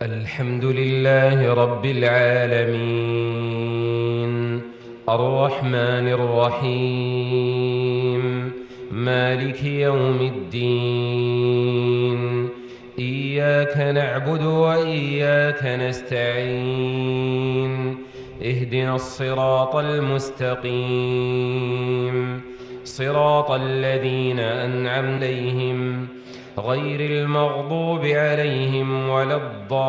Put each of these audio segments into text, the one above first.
الحمد لله رب العالمين، الرحمن الرحيم، مالك يوم الدين. إياك نعبد وإياك نستعين. اهدنا الصراط المستقيم، صراط الذين أنعمت عليهم غير المغضوب عليهم ولا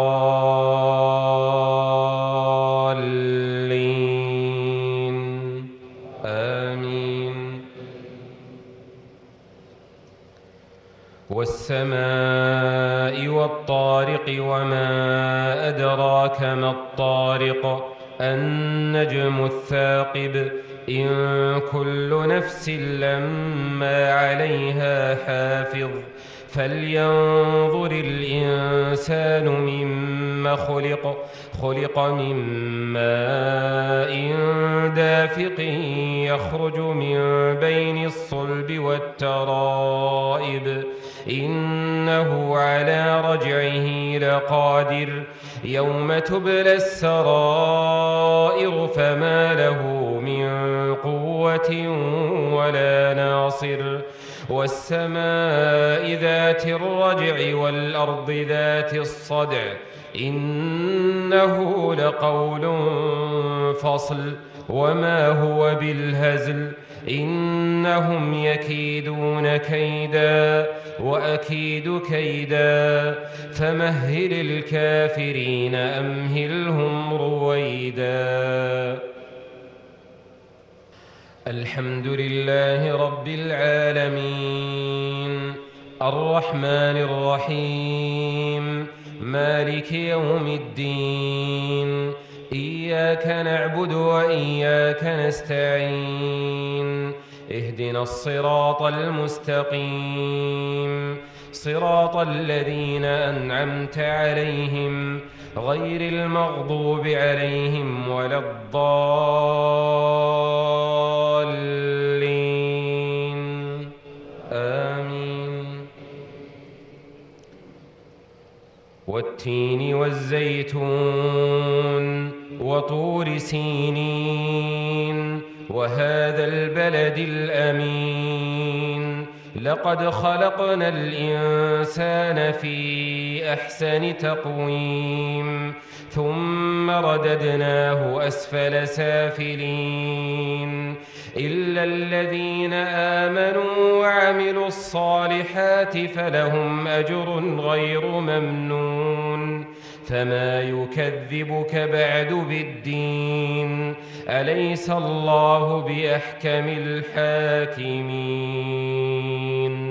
الضالين. آمين. والسماء والطارق وما أدراك ما الطارق، النجم الثاقب. إن كل نفس لما عليها حافظ. فلينظر الإنسان مما خلق من ماء دافق يخرج من بين الصلب والترائب، إنه على رجعه لقادر. يوم تبلى السرائر فما له من قوة ولا ناصر. والسماء ذات الرجع والأرض ذات الصدع، إنه لقول فصل وما هو بالهزل. إنهم يكيدون كيدا وأكيد كيدا، فمهل الكافرين أمهلهم رويدا. الحمد لله رب العالمين، الرحمن الرحيم، مالك يوم الدين. إياك نعبد وإياك نستعين. اهدنا الصراط المستقيم، صراط الذين أنعمت عليهم غير المغضوب عليهم ولا الضالين. آمين. والتين والزيتون وطور سينين وهذا البلد الأمين. لقد خلقنا الإنسان في أحسن تقويم، ثم رددناه أسفل سافلين، إلا الذين آمنوا وعملوا الصالحات فلهم أجر غير ممنون. فما يكذبك بعد بالدين؟ أليس الله بأحكم الحاكمين؟